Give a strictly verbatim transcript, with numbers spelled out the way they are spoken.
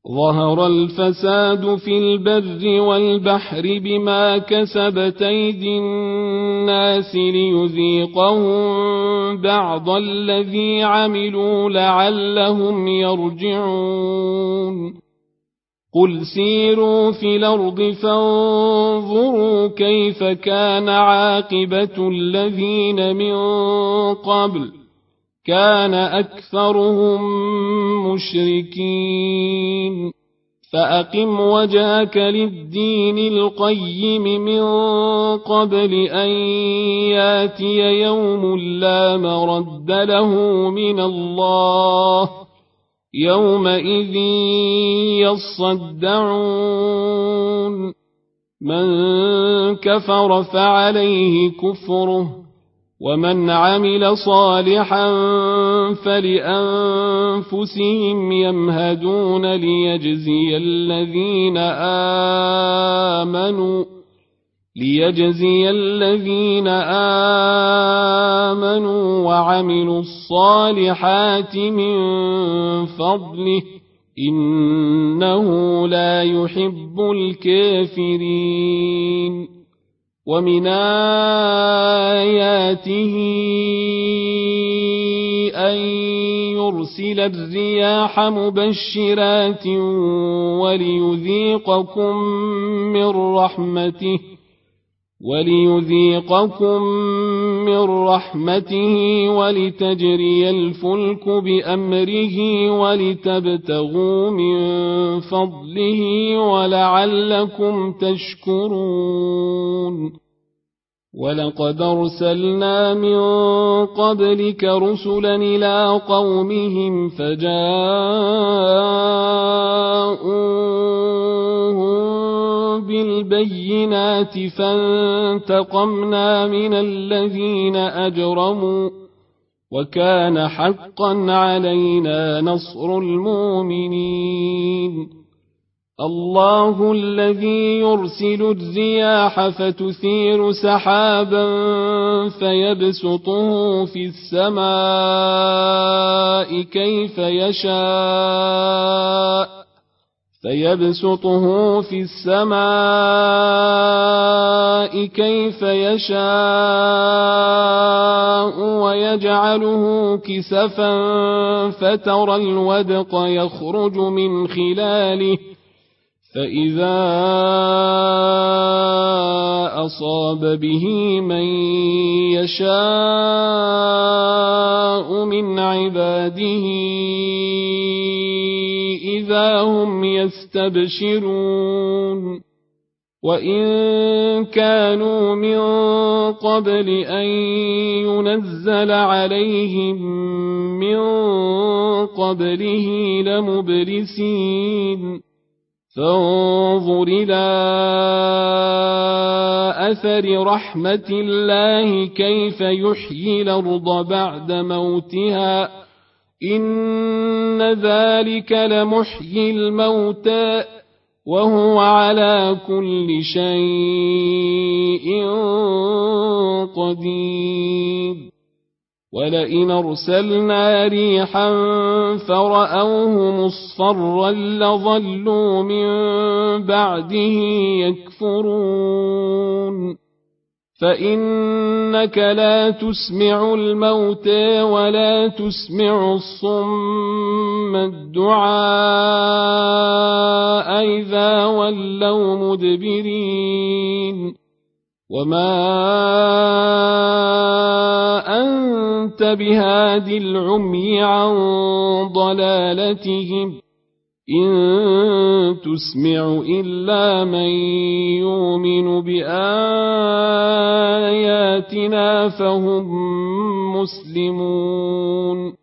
ظهر الفساد في البر والبحر بما كسبت أيدي الناس ليذيقهم بعض الذي عملوا لعلهم يرجعون قل سيروا في الأرض فانظروا كيف كان عاقبة الذين من قبل كان أكثرهم مشركين فأقم وجهك للدين القيم من قبل أن ياتي يوم لا مرد له من الله يومئذ يصدعون من كفر فعليه كفره ومن عمل صالحا فلأنفسهم يمهدون ليجزي الذين آمنوا ليجزي الذين آمنوا وعملوا الصالحات من فضله إنه لا يحب الكافرين ومن آياته أن يرسل الرياح مبشرات وليذيقكم من رحمته وليذيقكم من رحمته ولتجري الفلك بأمره ولتبتغوا من فضله ولعلكم تشكرون ولقد أرسلنا من قبلك رسلا إلى قومهم فجاءوهم بالبينات فانتقمنا من الذين أجرموا وكان حقا علينا نصر المؤمنين الله الذي يرسل الرياح فتثير سحابا فيبسطه في السماء كيف يشاء فيبسطه في السماء كيف يشاء ويجعله كسفا فترى الودق يخرج من خلاله فإذا أصاب به من يشاء من عباده إذا هم يستبشرون وإن كانوا من قبل أن ينزل عليهم من قبله لمبلسين فانظر إلى أثر رحمة الله كيف يحيي الأرض بعد موتها إن ذلك لمحيي الموتى وهو على كل شيء قدير ولئن أرسلنا ريحا فرأوه مصفرا لظلوا من بعده يكفرون فإنك لا تسمع الموتى ولا تسمع الصم الدعاء إذا ولوا مدبرين وما أنت بهاد العمي عن ضلالتهم إن تسمع إلا من يؤمن بآياتنا فهم مسلمون